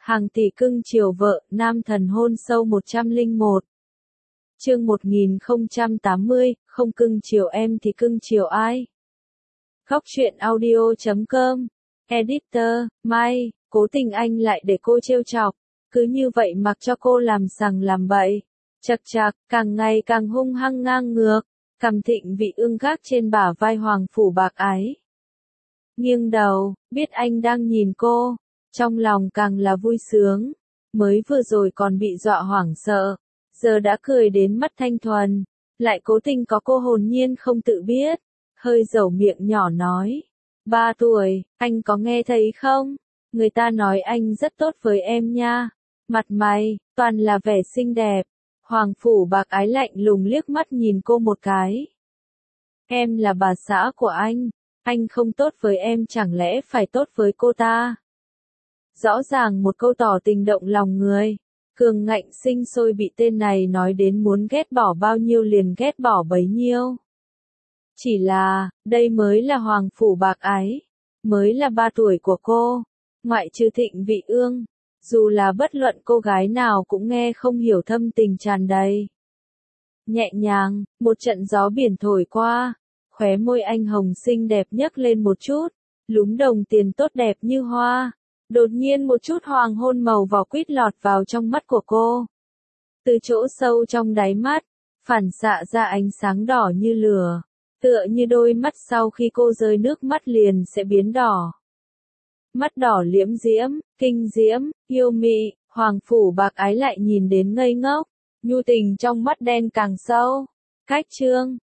Hàng tỷ cưng chiều vợ, nam thần hôn sâu 101. Chương 1080, không cưng chiều em thì cưng chiều ai? Góc truyện audio.com. Editor, Mai, cố tình anh lại để cô trêu chọc. Cứ như vậy mặc cho cô làm sằng làm bậy. Chật chạc, càng ngày càng hung hăng ngang ngược. Cầm Thịnh Vị ương gác trên bả vai Hoàng Phủ Bạc Ái. Nghiêng đầu, biết anh đang nhìn cô. Trong lòng càng là vui sướng. Mới vừa rồi còn bị dọa hoảng sợ. Giờ đã cười đến mắt thanh thuần. Lại cố tình có cô hồn nhiên không tự biết. Hơi dẩu miệng nhỏ nói. 3 tuổi, anh có nghe thấy không? Người ta nói anh rất tốt với em nha. Mặt mày, toàn là vẻ xinh đẹp. Hoàng Phủ Bạc Ái lạnh lùng liếc mắt nhìn cô một cái. Em là bà xã của anh không tốt với em chẳng lẽ phải tốt với cô ta? Rõ ràng một câu tỏ tình động lòng người. Cường ngạnh sinh sôi bị tên này nói đến muốn ghét bỏ bao nhiêu liền ghét bỏ bấy nhiêu. Chỉ là, đây mới là Hoàng Phủ Bạc Ái. Mới là 3 tuổi của cô. Ngoại trừ Thịnh Vị ương. Dù là bất luận cô gái nào cũng nghe không hiểu thâm tình tràn đầy. Nhẹ nhàng, một trận gió biển thổi qua. Khóe môi anh hồng xinh đẹp nhấc lên một chút. Lúm đồng tiền tốt đẹp như hoa. Đột nhiên một chút hoàng hôn màu vỏ quýt lọt vào trong mắt của cô. Từ chỗ sâu trong đáy mắt, phản xạ ra ánh sáng đỏ như lửa. Tựa như đôi mắt sau khi cô rơi nước mắt liền sẽ biến đỏ. Mắt đỏ liễm diễm, kinh diễm, yêu mị, Hoàng Phủ Bạc Ái lại nhìn đến ngây ngốc. Nhu tình trong mắt đen càng sâu. Cách chương,